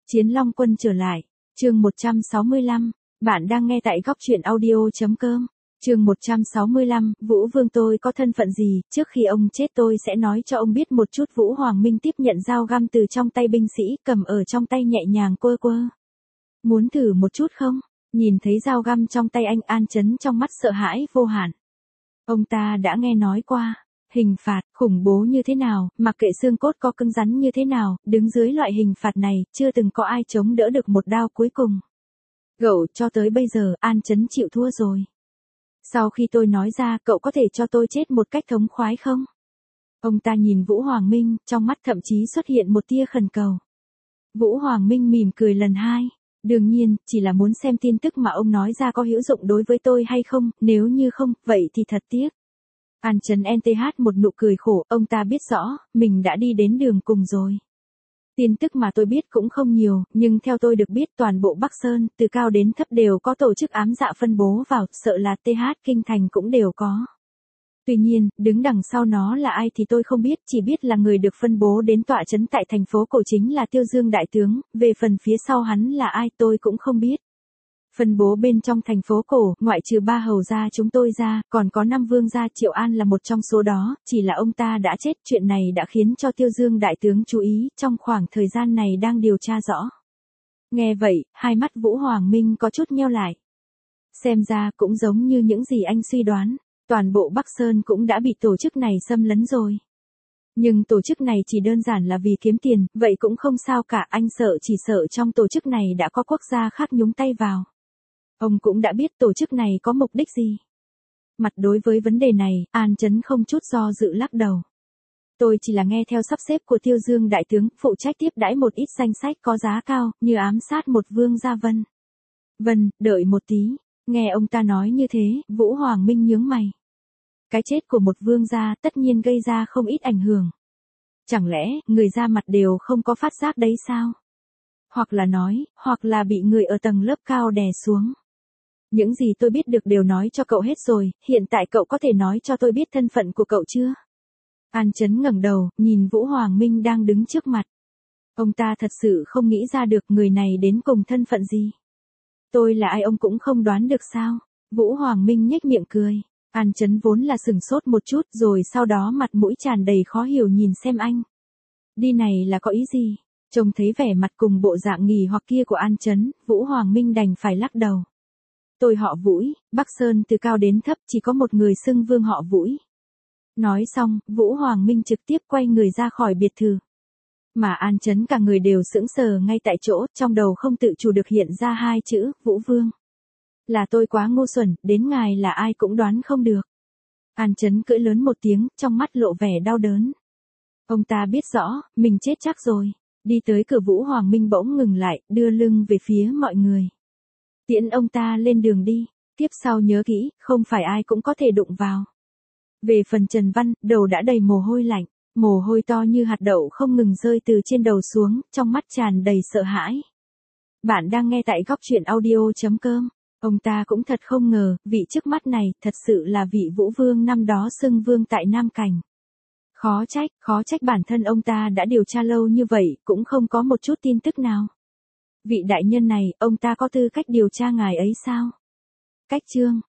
Chiến Long Quân trở lại. Chương 165. Bạn đang nghe tại góc truyện audio.com. Chương 165. Vũ Vương, tôi có thân phận gì? Trước khi ông chết tôi sẽ nói cho ông biết một chút. Vũ Hoàng Minh tiếp nhận dao găm từ trong tay binh sĩ, cầm ở trong tay nhẹ nhàng quơ quơ. Muốn thử một chút không? Nhìn thấy dao găm trong tay anh, An Chấn trong mắt sợ hãi vô hạn. Ông ta đã nghe nói qua hình phạt khủng bố như thế nào, mặc kệ xương cốt có cứng rắn như thế nào, đứng dưới loại hình phạt này, chưa từng có ai chống đỡ được một đao cuối cùng. Cậu cho tới bây giờ, An Chấn chịu thua rồi. Sau khi tôi nói ra, cậu có thể cho tôi chết một cách thống khoái không? Ông ta nhìn Vũ Hoàng Minh, trong mắt thậm chí xuất hiện một tia khẩn cầu. Vũ Hoàng Minh mỉm cười lần hai. Đương nhiên, chỉ là muốn xem tin tức mà ông nói ra có hữu dụng đối với tôi hay không, nếu như không, vậy thì thật tiếc. An Chấn NTH một nụ cười khổ, ông ta biết rõ, mình đã đi đến đường cùng rồi. Tin tức mà tôi biết cũng không nhiều, nhưng theo tôi được biết toàn bộ Bắc Sơn, từ cao đến thấp đều có tổ chức ám dạ phân bố vào, sợ là TH Kinh Thành cũng đều có. Tuy nhiên, đứng đằng sau nó là ai thì tôi không biết, chỉ biết là người được phân bố đến tọa trấn tại thành phố cổ chính là Tiêu Dương đại tướng, về phần phía sau hắn là ai tôi cũng không biết. Phân bố bên trong thành phố cổ, ngoại trừ 3 hầu gia chúng tôi ra, còn có 5 vương gia, Triệu An là một trong số đó, chỉ là ông ta đã chết, chuyện này đã khiến cho Tiêu Dương đại tướng chú ý, trong khoảng thời gian này đang điều tra rõ. Nghe vậy, hai mắt Vũ Hoàng Minh có chút nheo lại. Xem ra cũng giống như những gì anh suy đoán, toàn bộ Bắc Sơn cũng đã bị tổ chức này xâm lấn rồi. Nhưng tổ chức này chỉ đơn giản là vì kiếm tiền, vậy cũng không sao cả, anh chỉ sợ trong tổ chức này đã có quốc gia khác nhúng tay vào. Ông cũng đã biết tổ chức này có mục đích gì. Mặt đối với vấn đề này, An Chấn không chút do dự lắc đầu. Tôi chỉ là nghe theo sắp xếp của Tiêu Dương đại tướng, phụ trách tiếp đãi một ít danh sách có giá cao, như ám sát một vương gia Vân. Vân, đợi một tí. Nghe ông ta nói như thế, Vũ Hoàng Minh nhướng mày. Cái chết của một vương gia tất nhiên gây ra không ít ảnh hưởng. Chẳng lẽ, người ra mặt đều không có phát giác đấy sao? Hoặc là bị người ở tầng lớp cao đè xuống. Những gì tôi biết được đều nói cho cậu hết rồi, hiện tại cậu có thể nói cho tôi biết thân phận của cậu chưa? An Chấn ngẩng đầu, nhìn Vũ Hoàng Minh đang đứng trước mặt. Ông ta thật sự không nghĩ ra được người này đến cùng thân phận gì. Tôi là ai ông cũng không đoán được sao? Vũ Hoàng Minh nhếch miệng cười. An Chấn vốn là sửng sốt một chút rồi sau đó mặt mũi tràn đầy khó hiểu nhìn xem anh. Đi này là có ý gì? Trông thấy vẻ mặt cùng bộ dạng nghỉ hoặc kia của An Chấn, Vũ Hoàng Minh đành phải lắc đầu. Tôi họ Vũ, Bắc Sơn từ cao đến thấp chỉ có một người xưng vương họ Vũ. Nói xong, Vũ Hoàng Minh trực tiếp quay người ra khỏi biệt thự. Mà An Chấn cả người đều sững sờ ngay tại chỗ, trong đầu không tự chủ được hiện ra hai chữ, Vũ Vương. Là tôi quá ngu xuẩn, đến ngài là ai cũng đoán không được. An Chấn cười lớn một tiếng, trong mắt lộ vẻ đau đớn. Ông ta biết rõ, mình chết chắc rồi. Đi tới cửa, Vũ Hoàng Minh bỗng ngừng lại, đưa lưng về phía mọi người. Tiễn ông ta lên đường đi, tiếp sau nhớ kỹ, không phải ai cũng có thể đụng vào. Về phần Trần Văn, đầu đã đầy mồ hôi lạnh, mồ hôi to như hạt đậu không ngừng rơi từ trên đầu xuống, trong mắt tràn đầy sợ hãi. Bạn đang nghe tại góc truyện audio.com. Ông ta cũng thật không ngờ, vị trước mắt này, thật sự là vị Vũ Vương năm đó xưng vương tại Nam Cảnh. Khó trách bản thân ông ta đã điều tra lâu như vậy, cũng không có một chút tin tức nào. Vị đại nhân này, ông ta có tư cách điều tra ngài ấy sao? Cách chương.